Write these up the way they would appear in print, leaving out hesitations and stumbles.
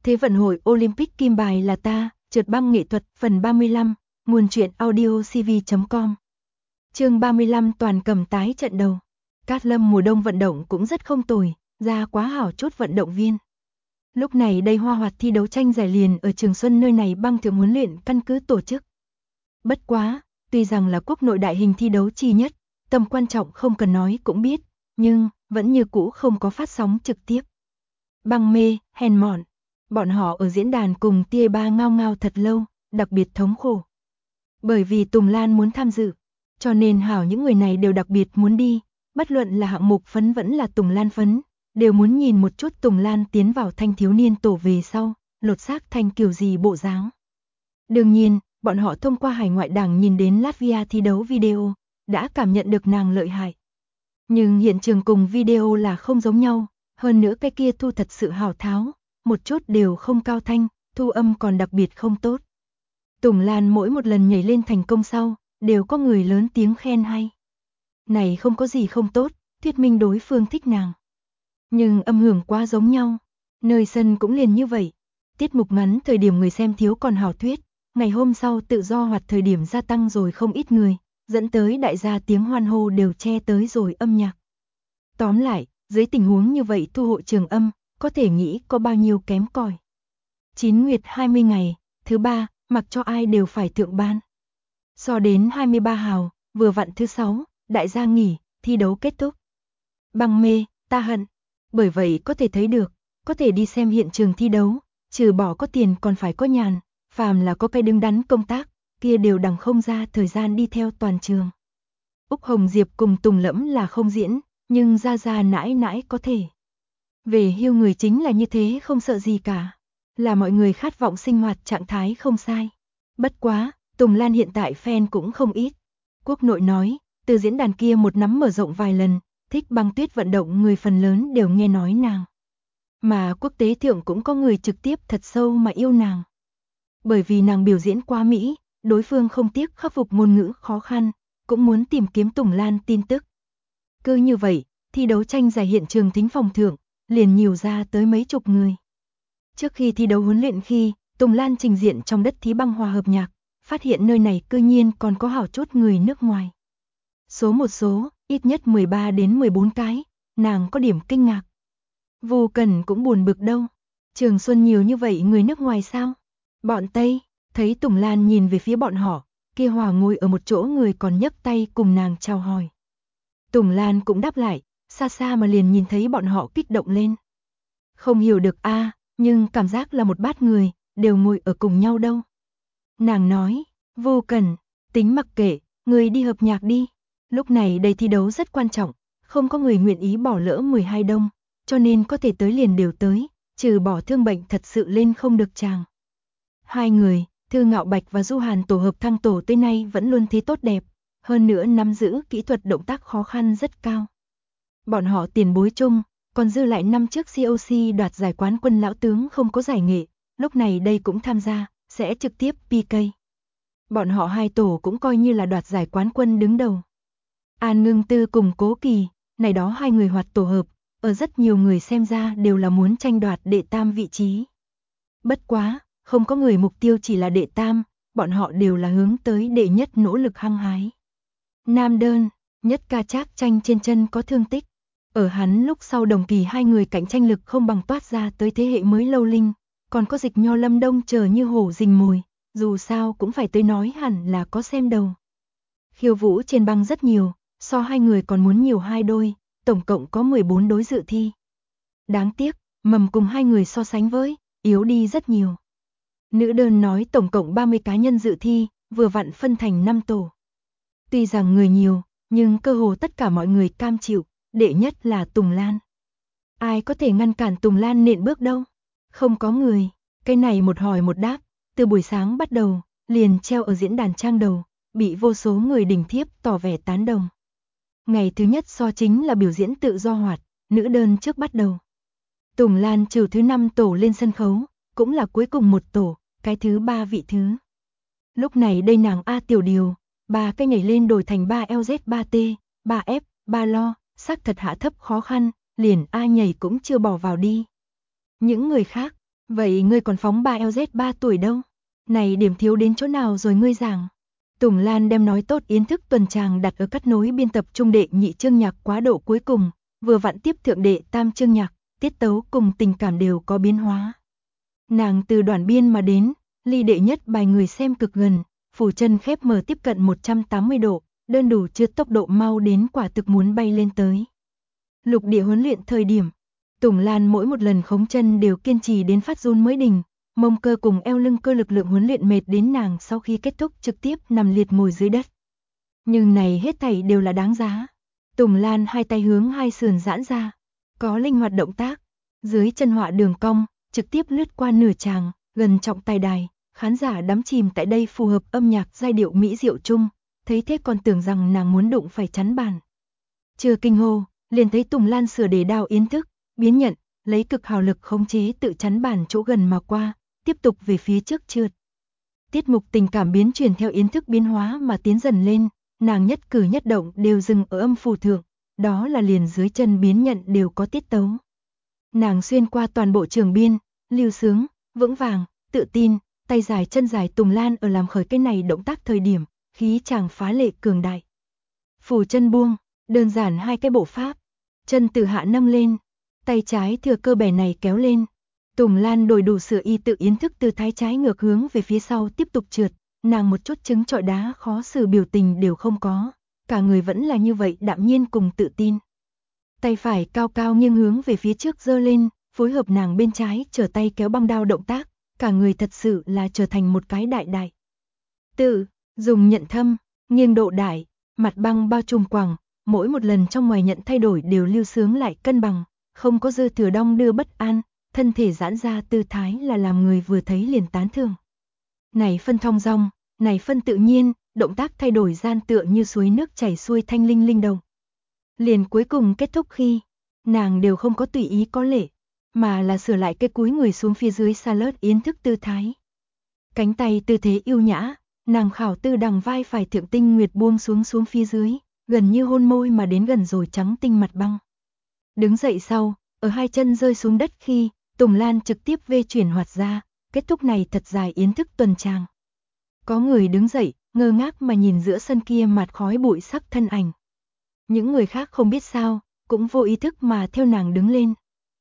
Thế vận hội Olympic kim bài là ta, trượt băng nghệ thuật, phần 35, nguồn truyện audio cv.com. Chương 35 toàn cầm tái trận đầu. Cát Lâm mùa đông vận động cũng rất không tồi, ra quá hảo chút vận động viên. Lúc này đây hoa hoạt thi đấu tranh giải liền ở Trường Xuân nơi này băng thượng huấn luyện căn cứ tổ chức. Bất quá, tuy rằng là quốc nội đại hình thi đấu chi nhất, tầm quan trọng không cần nói cũng biết, nhưng vẫn như cũ không có phát sóng trực tiếp. Băng mê, hèn mọn, bọn họ ở diễn đàn cùng tia ba ngao ngao thật lâu, đặc biệt thống khổ. Bởi vì Tùng Lan muốn tham dự, cho nên hảo những người này đều đặc biệt muốn đi, bất luận là hạng mục phấn vẫn là Tùng Lan phấn, đều muốn nhìn một chút Tùng Lan tiến vào thanh thiếu niên tổ về sau, lột xác thành kiểu gì bộ dáng. Đương nhiên, bọn họ thông qua hải ngoại đảng nhìn đến Latvia thi đấu video, đã cảm nhận được nàng lợi hại. Nhưng hiện trường cùng video là không giống nhau, hơn nữa cái kia thu thật sự hảo tháo, một chút đều không cao thanh, thu âm còn đặc biệt không tốt. Tùng Lan mỗi một lần nhảy lên thành công sau, đều có người lớn tiếng khen hay. Này không có gì không tốt, thuyết minh đối phương thích nàng. Nhưng âm hưởng quá giống nhau, nơi sân cũng liền như vậy. Tiết mục ngắn thời điểm người xem thiếu còn hảo thuyết, ngày hôm sau tự do hoạt thời điểm gia tăng rồi không ít người, dẫn tới đại gia tiếng hoan hô đều che tới rồi âm nhạc. Tóm lại, dưới tình huống như vậy thu hội trường âm, có thể nghĩ có bao nhiêu kém cỏi. 9 nguyệt 20 ngày, thứ ba, mặc cho ai đều phải thượng ban. So đến 23 hào, vừa vặn thứ 6, đại gia nghỉ, thi đấu kết thúc. Băng mê, ta hận. Bởi vậy có thể thấy được, có thể đi xem hiện trường thi đấu, trừ bỏ có tiền còn phải có nhàn, phàm là có cái đứng đắn công tác, kia đều đằng không ra thời gian đi theo toàn trường. Úc Hồng Diệp cùng Tùng Lẫm là không diễn, nhưng ra ra nãi nãi có thể. Về hưu người chính là như thế không sợ gì cả, là mọi người khát vọng sinh hoạt trạng thái không sai. Bất quá, Tùng Lan hiện tại fan cũng không ít. Quốc nội nói, từ diễn đàn kia một nắm mở rộng vài lần, thích băng tuyết vận động người phần lớn đều nghe nói nàng. Mà quốc tế thượng cũng có người trực tiếp thật sâu mà yêu nàng. Bởi vì nàng biểu diễn quá Mỹ, đối phương không tiếc khắc phục ngôn ngữ khó khăn, cũng muốn tìm kiếm Tùng Lan tin tức. Cứ như vậy, thi đấu tranh giải hiện trường thính phòng thượng, liền nhiều ra tới mấy chục người. Trước khi thi đấu huấn luyện khi, Tùng Lan trình diện trong đất thí băng hòa hợp nhạc, phát hiện nơi này cư nhiên còn có hảo chút người nước ngoài. Một số, ít nhất 13 đến 14 cái, nàng có điểm kinh ngạc. Vô Cần cũng buồn bực đâu. Trường Xuân nhiều như vậy người nước ngoài sao? Bọn Tây, thấy Tùng Lan nhìn về phía bọn họ, kia hòa ngồi ở một chỗ người còn nhấc tay cùng nàng chào hỏi. Tùng Lan cũng đáp lại, xa xa mà liền nhìn thấy bọn họ kích động lên. Không hiểu được nhưng cảm giác là một bát người, đều ngồi ở cùng nhau đâu. Nàng nói, Vô Cần, tính mặc kệ, người đi hợp nhạc đi. Lúc này đây thi đấu rất quan trọng, không có người nguyện ý bỏ lỡ 12 đông, cho nên có thể tới liền đều tới, trừ bỏ thương bệnh thật sự lên không được chàng. Hai người, Thư Ngạo Bạch và Du Hàn tổ hợp thăng tổ tới nay vẫn luôn thấy tốt đẹp, hơn nữa nắm giữ kỹ thuật động tác khó khăn rất cao. Bọn họ tiền bối chung, còn dư lại năm trước COC đoạt giải quán quân lão tướng không có giải nghệ, lúc này đây cũng tham gia, sẽ trực tiếp PK. Bọn họ hai tổ cũng coi như là đoạt giải quán quân đứng đầu. An Ngưng Tư cùng Cố Kỳ, này đó hai người hoạt tổ hợp, ở rất nhiều người xem ra đều là muốn tranh đoạt đệ tam vị trí. Bất quá, không có người mục tiêu chỉ là đệ tam, bọn họ đều là hướng tới đệ nhất nỗ lực hăng hái. Nam đơn, Nhất Ca Trác tranh trên chân có thương tích. Ở hắn lúc sau đồng kỳ hai người cạnh tranh lực không bằng toát ra tới thế hệ mới lâu linh, còn có Dịch Nho Lâm Đông chờ như hổ rình mồi, dù sao cũng phải tới nói hẳn là có xem đầu. Khiêu vũ trên băng rất nhiều, so hai người còn muốn nhiều hai đôi, tổng cộng có 14 đối dự thi. Đáng tiếc, mầm cùng hai người so sánh với, yếu đi rất nhiều. Nữ đơn nói tổng cộng 30 cá nhân dự thi, vừa vặn phân thành 5 tổ. Tuy rằng người nhiều, nhưng cơ hồ tất cả mọi người cam chịu, đệ nhất là Tùng Lan. Ai có thể ngăn cản Tùng Lan nện bước đâu? Không có người, cái này một hỏi một đáp, từ buổi sáng bắt đầu, liền treo ở diễn đàn trang đầu, bị vô số người đỉnh thiếp tỏ vẻ tán đồng. Ngày thứ nhất so chính là biểu diễn tự do hoạt, nữ đơn trước bắt đầu. Tùng Lan trừ thứ 5 tổ lên sân khấu, cũng là cuối cùng một tổ, cái thứ 3 vị thứ. Lúc này đây nàng A tiểu điều, 3 cái nhảy lên đổi thành 3 LZ 3T, 3F, 3 lo, xác thật hạ thấp khó khăn, liền A nhảy cũng chưa bỏ vào đi. Những người khác, Vậy ngươi còn phóng 3LZ 3 tuổi đâu? Này điểm thiếu đến chỗ nào rồi ngươi giảng? Tùng Lan đem nói tốt yến thức tuần tràng đặt ở cắt nối biên tập trung đệ nhị chương nhạc quá độ cuối cùng, vừa vặn tiếp thượng đệ tam chương nhạc, tiết tấu cùng tình cảm đều có biến hóa. Nàng từ đoạn biên mà đến, ly đệ nhất bài người xem cực gần, phủ chân khép mở tiếp cận 180 độ, đơn đủ chưa tốc độ mau đến quả thực muốn bay lên tới. Lục địa huấn luyện thời điểm, Tùng Lan mỗi một lần khống chân đều kiên trì đến phát run mới đình, mông cơ cùng eo lưng cơ lực lượng huấn luyện mệt đến nàng sau khi kết thúc trực tiếp nằm liệt ngồi dưới đất. Nhưng này hết thảy đều là đáng giá. Tùng Lan hai tay hướng hai sườn giãn ra, có linh hoạt động tác, dưới chân họa đường cong, trực tiếp lướt qua nửa tràng, gần trọng tài đài, khán giả đắm chìm tại đây phù hợp âm nhạc giai điệu mỹ diệu chung, thấy thế còn tưởng rằng nàng muốn đụng phải chắn bàn. Chưa kinh hô, liền thấy Tùng Lan sửa đề đao yến thức, biến nhận, lấy cực hào lực khống chế tự chắn bàn chỗ gần mà qua, tiếp tục về phía trước trượt. Tiết mục tình cảm biến chuyển theo yến thức biến hóa mà tiến dần lên, nàng nhất cử nhất động đều dừng ở âm phủ thượng, đó là liền dưới chân biến nhận đều có tiết tấu. Nàng xuyên qua toàn bộ trường biên, lưu sướng, vững vàng, tự tin, tay dài chân dài. Tùng Lan ở làm khởi cái này động tác thời điểm, khí chàng phá lệ cường đại. Phủ chân buông, đơn giản hai cái bộ pháp, chân từ hạ nâng lên, tay trái thừa cơ bẻ này kéo lên. Tùng Lan đổi đủ sửa y tự yến thức từ thái trái ngược hướng về phía sau tiếp tục trượt, nàng một chút chứng trọi đá khó xử biểu tình đều không có, cả người vẫn là như vậy đạm nhiên cùng tự tin. Tay phải cao cao nghiêng hướng về phía trước giơ lên, phối hợp nàng bên trái trở tay kéo băng đao động tác, cả người thật sự là trở thành một cái đại đại. Tự, dùng nhận thâm, nghiêng độ đại, mặt băng bao trùm quẳng, mỗi một lần trong ngoài nhận thay đổi đều lưu sướng lại cân bằng, không có dư thừa đong đưa bất an, thân thể giãn ra tư thái là làm người vừa thấy liền tán thưởng. Này phân thong dong, này phân tự nhiên, động tác thay đổi gian tựa như suối nước chảy xuôi thanh linh linh động. Liền cuối cùng kết thúc khi, nàng đều không có tùy ý có lệ, mà là sửa lại cái cúi người xuống phía dưới salad yến thức tư thái. Cánh tay tư thế yêu nhã, nàng khảo tư đằng vai phải thượng tinh nguyệt buông xuống phía dưới, gần như hôn môi mà đến gần rồi trắng tinh mặt băng. Đứng dậy sau, ở hai chân rơi xuống đất khi, Tùng Lan trực tiếp vê chuyển hoạt ra, kết thúc này thật dài yến thức tuần tràng. Có người đứng dậy, ngơ ngác mà nhìn giữa sân kia mạt khói bụi sắc thân ảnh. Những người khác không biết sao, cũng vô ý thức mà theo nàng đứng lên.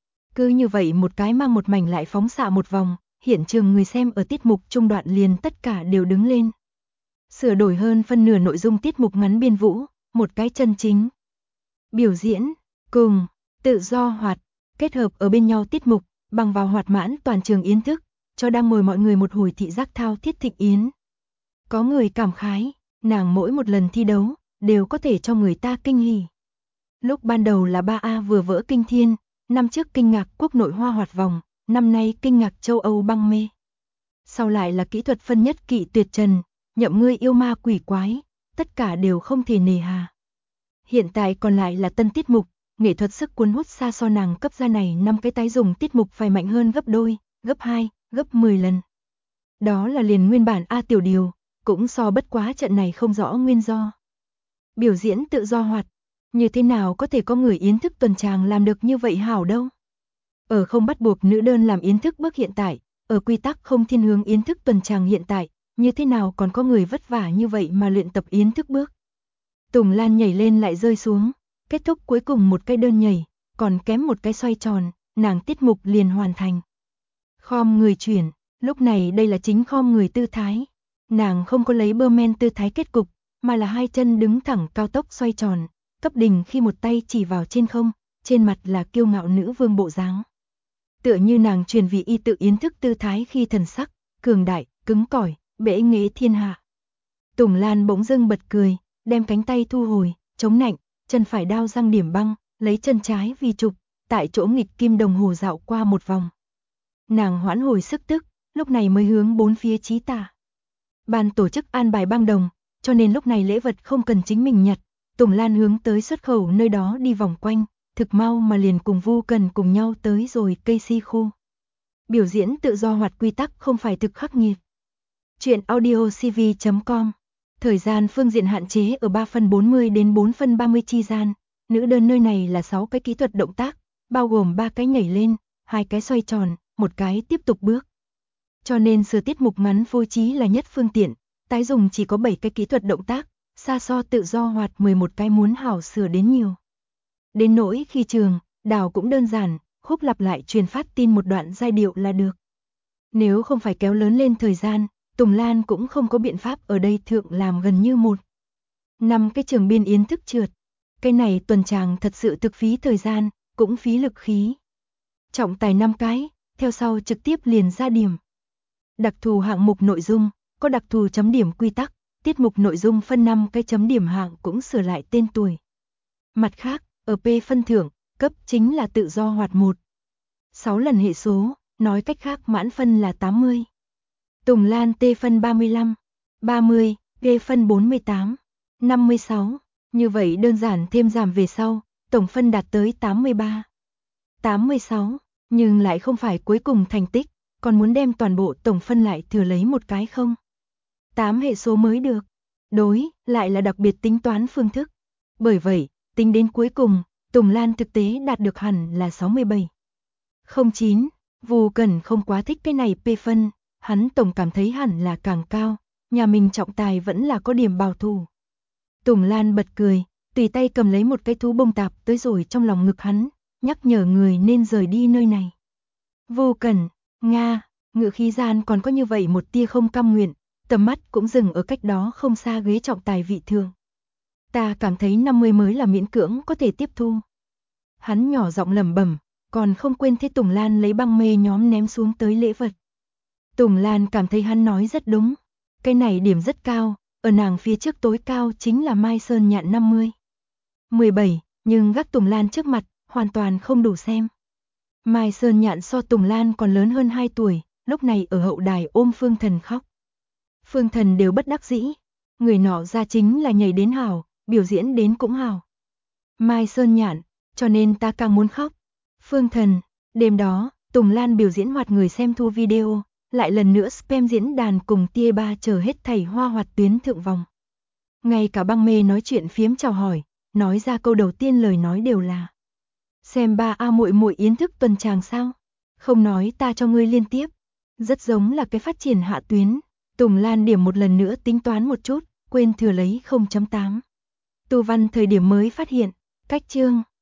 Cứ như vậy một cái mang một mảnh lại phóng xạ một vòng, hiện trường người xem ở tiết mục trung đoạn liền tất cả đều đứng lên. Sửa đổi hơn phân nửa nội dung tiết mục ngắn biên vũ, một cái chân chính. Biểu diễn, cùng, tự do hoạt, kết hợp ở bên nhau tiết mục, bằng vào hoạt mãn toàn trường yến thức, cho đang ngồi mọi người một hồi thị giác thao thiết thịnh yến. Có người cảm khái, nàng mỗi một lần thi đấu, đều có thể cho người ta kinh hỉ. Lúc ban đầu là 3A vừa vỡ kinh thiên, năm trước kinh ngạc quốc nội hoa hoạt vòng, năm nay kinh ngạc châu Âu băng mê. Sau lại là kỹ thuật phân nhất kỵ tuyệt trần, nhậm ngươi yêu ma quỷ quái, tất cả đều không thể nề hà. Hiện tại còn lại là tân tiết mục, nghệ thuật sức cuốn hút xa so nàng cấp ra này 5 cái tái dùng tiết mục phải mạnh hơn gấp đôi, gấp 2, gấp 10 lần. Đó là liền nguyên bản A tiểu điều, cũng so bất quá trận này không rõ nguyên do. Biểu diễn tự do hoạt, như thế nào có thể có người yến thức tuần tràng làm được như vậy hảo đâu. Ở không bắt buộc nữ đơn làm yến thức bước hiện tại, ở quy tắc không thiên hướng yến thức tuần tràng hiện tại, như thế nào còn có người vất vả như vậy mà luyện tập yến thức bước. Tùng Lan nhảy lên lại rơi xuống, kết thúc cuối cùng một cái đơn nhảy, còn kém một cái xoay tròn, nàng tiết mục liền hoàn thành. Khom người chuyển, lúc này đây là chính khom người tư thái. Nàng không có lấy bơ men tư thái kết cục, mà là hai chân đứng thẳng cao tốc xoay tròn, cấp đỉnh khi một tay chỉ vào trên không, trên mặt là kiêu ngạo nữ vương bộ dáng. Tựa như nàng truyền vị y tự yến thức tư thái khi thần sắc, cường đại, cứng cỏi, bệ nghệ thiên hạ. Tùng Lan bỗng dưng bật cười, đem cánh tay thu hồi, chống nạnh, chân phải đao răng điểm băng, lấy chân trái vì trục, tại chỗ nghịch kim đồng hồ dạo qua một vòng. Nàng hoãn hồi sức tức, lúc này mới hướng bốn phía chí tả. Ban tổ chức an bài băng đồng, cho nên lúc này lễ vật không cần chính mình nhặt. Tùng Lan hướng tới xuất khẩu nơi đó đi vòng quanh, thực mau mà liền cùng Vu Cần cùng nhau tới rồi cây si khu. Biểu diễn tự do hoạt quy tắc không phải thực khắc nghiệt. Chuyện audiocv.com. Thời gian phương diện hạn chế ở 3 phân 40 đến 4 phân 30 chi gian. Nữ đơn nơi này là 6 cái kỹ thuật động tác, bao gồm 3 cái nhảy lên, 2 cái xoay tròn, một cái tiếp tục bước. Cho nên sửa tiết mục ngắn phối trí là nhất phương tiện, tái dùng chỉ có 7 cái kỹ thuật động tác, xa so tự do hoạt 11 cái muốn hảo sửa đến nhiều. Đến nỗi khi trường, đào cũng đơn giản, khúc lặp lại truyền phát tin một đoạn giai điệu là được. Nếu không phải kéo lớn lên thời gian, Tùng Lan cũng không có biện pháp ở đây thượng làm gần như một. 5 cái trường biên yến thức trượt. Cái này tuần tràng thật sự thực phí thời gian, cũng phí lực khí. Trọng tài 5 cái, theo sau trực tiếp liền ra điểm. Đặc thù hạng mục nội dung, có đặc thù chấm điểm quy tắc, tiết mục nội dung phân 5 cái chấm điểm hạng cũng sửa lại tên tuổi. Mặt khác, ở P phân thưởng, cấp chính là tự do hoạt 1. 6 lần hệ số, nói cách khác mãn phân là 80. Tùng Lan T phân 35, 30, G phân 48, 56. Như vậy đơn giản thêm giảm về sau, tổng phân đạt tới 83, 86, nhưng lại không phải cuối cùng thành tích, còn muốn đem toàn bộ tổng phân lại thừa lấy một cái không. 8 hệ số mới được. Đối, lại là đặc biệt tính toán phương thức. Bởi vậy, tính đến cuối cùng, Tùng Lan thực tế đạt được hẳn là 67. 09, Vu Cẩn không quá thích cái này P phân, hắn tổng cảm thấy hẳn là càng cao, nhà mình trọng tài vẫn là có điểm bảo thủ. Tùng Lan bật cười, tùy tay cầm lấy một cái thú bông tạp tới rồi trong lòng ngực hắn, nhắc nhở người nên rời đi nơi này. Vu Cẩn, Nga, ngữ khí gian còn có như vậy một tia không cam nguyện, tầm mắt cũng dừng ở cách đó không xa ghế trọng tài vị thượng. Ta cảm thấy 50 mới là miễn cưỡng có thể tiếp thu. Hắn nhỏ giọng lẩm bẩm, còn không quên thế Tùng Lan lấy băng mê nhóm ném xuống tới lễ vật. Tùng Lan cảm thấy hắn nói rất đúng, cái này điểm rất cao, ở nàng phía trước tối cao chính là Mai Sơn Nhạn 50. 17, nhưng gác Tùng Lan trước mặt, hoàn toàn không đủ xem. Mai Sơn Nhạn so Tùng Lan còn lớn hơn 2 tuổi, lúc này ở hậu đài ôm Phương Thần khóc. Phương Thần đều bất đắc dĩ, người nọ ra chính là nhảy đến hảo, biểu diễn đến cũng hảo. Mai Sơn Nhạn, cho nên ta càng muốn khóc. Phương Thần, đêm đó, Tùng Lan biểu diễn hoạt người xem thu video, lại lần nữa spam diễn đàn cùng tia ba chờ hết thảy hoa hoạt tuyến thượng vòng. Ngay cả băng mê nói chuyện phiếm chào hỏi, nói ra câu đầu tiên lời nói đều là: xem ba a muội muội yến thức tuần tràng sao? Không nói ta cho ngươi liên tiếp. Rất giống là cái phát triển hạ tuyến. Tùng Lan điểm một lần nữa tính toán một chút, quên thừa lấy 0.8. Tu văn thời điểm mới phát hiện, cách chương